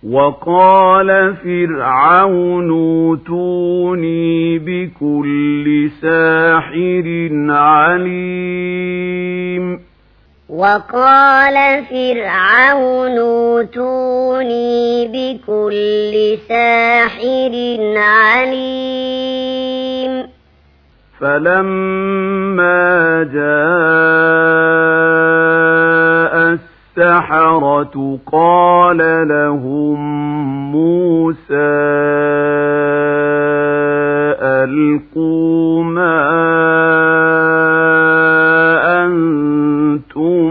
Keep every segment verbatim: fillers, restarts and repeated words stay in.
وقال فرعون ائتوني بكل ساحر عليم وقال فرعون ائتوني بكل ساحر عليم فلما جاء السحرة قال لهم موسى ألقوا ما أنتم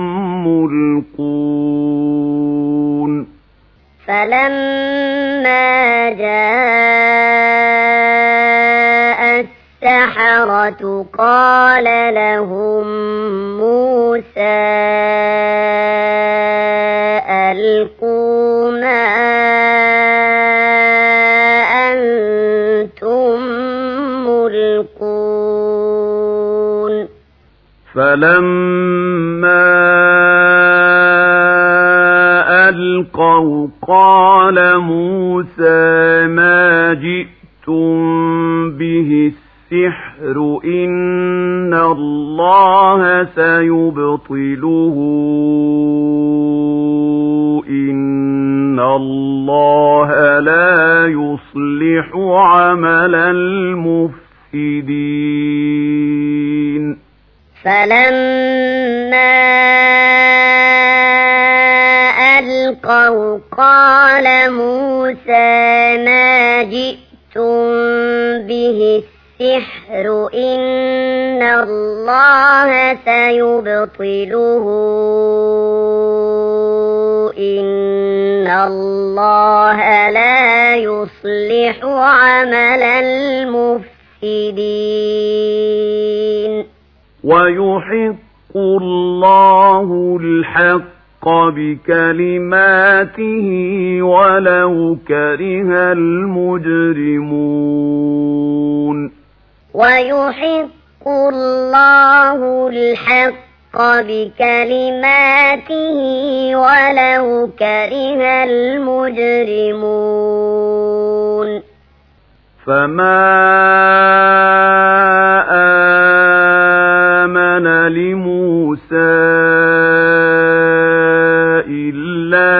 ملقون فلما جاء السحرة قال لهم موسى ألقوا ما أنتم ملقون فلما ألقوا قال موسى ما جئتم به السحر إن الله سيبطله إن الله لا يصلح عمل المفسدين فلما ألقوا قال موسى ما جئتم به السحر إن الله سيبطله إن الله لا يصلح عمل المفسدين ويحق الله الحق بكلماته ولو كره المجرمون ويحق الله الحق بكلماته ولو كره المجرمون فما آمن لموسى إلا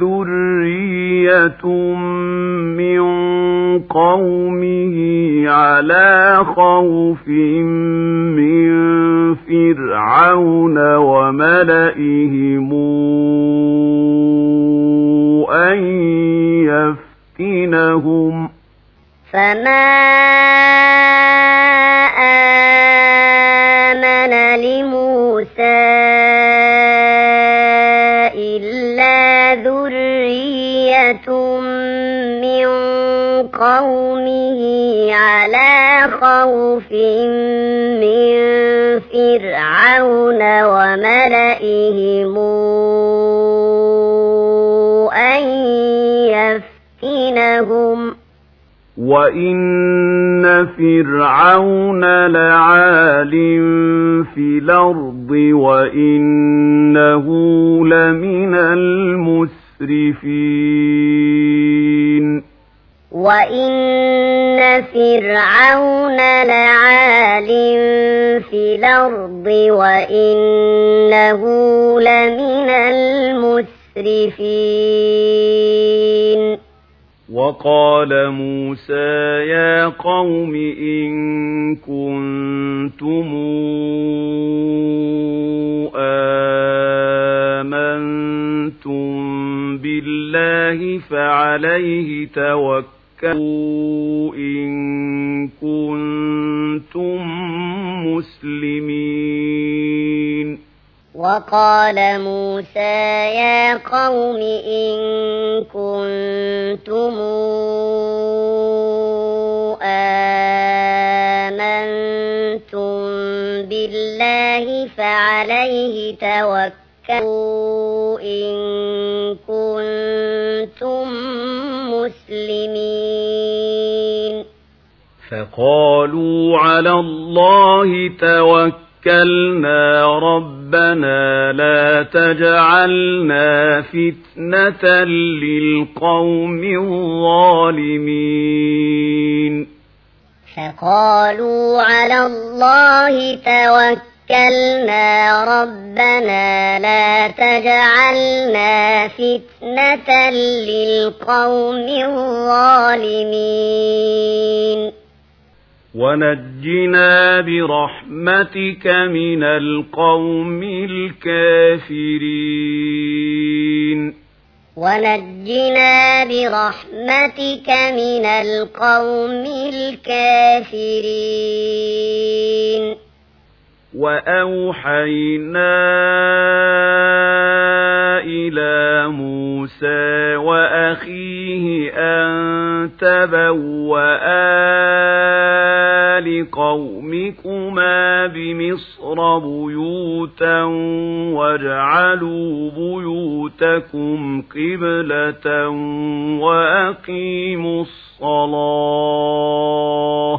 ذرية من قومه على خوف من فرعون وملئهم أن يفتنهم فما آمن لموسى إلا ذرية من قومه على خوف من فرعون وملئهم أن يفتنهم وإن فرعون لعال في الأرض وإنه لمن المسرفين وإن فرعون لعال في الأرض وإنه لمن المسرفين وقال موسى يا قوم إن كنتم آمنتم بالله فعليه توكلوا إن كنتم مسلمين وقال موسى يا قوم إن كنتم آمنتم بالله فعليه توكلوا إن كنتم مسلمين فقالوا على الله توكلنا ربنا ربنا لا تجعلنا فتنة للقوم الظالمين فقالوا على الله توكلنا ربنا لا تجعلنا فتنة للقوم الظالمين ونجنا برحمتك من القوم الكافرين ونجنا برحمتك من القوم الكافرين وأوحينا إلى موسى وأخيه أن تبوأ لقومكما بمصر بيوتا واجعلوا بيوتكم قبلة وأقيموا الصلاة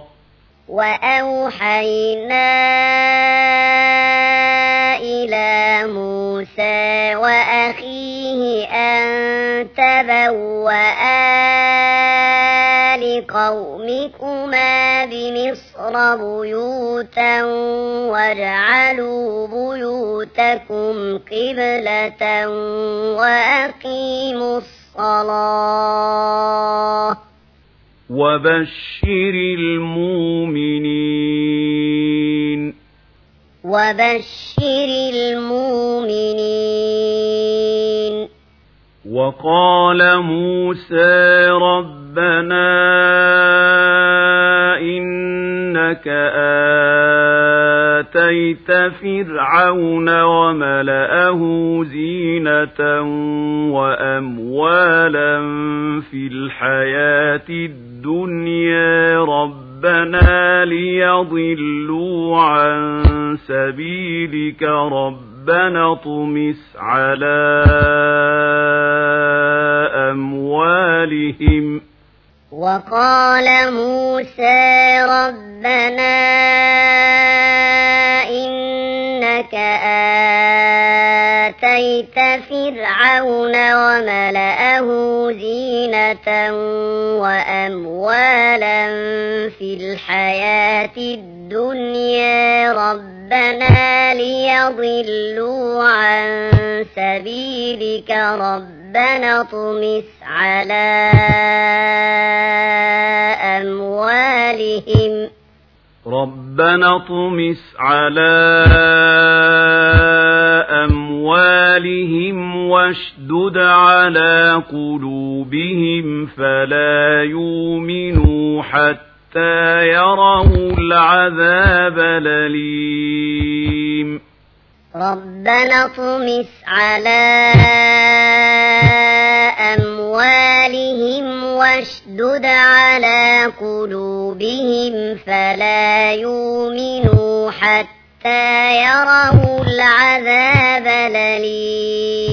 وأوحينا إلى موسى وأخيه أن تبوأ لقومكما بمصر بيوتا واجعلوا بيوتكم قبلة وأقيموا الصلاة وبشر المؤمنين وبشر المؤمنين وقال موسى ربنا إنك آتيت فرعون وملأه زينة وأموالا في الحياة الدنيا ربنا ليضلوا عن سبيلك ربنا اطمس على أموالهم وقال موسى ربنا إنك آتيت فرعون وملأه زينة وأموالا في الحياة الدنيا ربنا ليضلوا عن سبيلك ربنا اطمس على أموالهم ربنا اطمس على أموالهم واشدد على قلوبهم فلا يؤمنوا حتى يروا العذاب الأليم ربنا اطمس على أموالهم واشدد على قلوبهم فلا يؤمنوا حتى يروا العذاب الأليم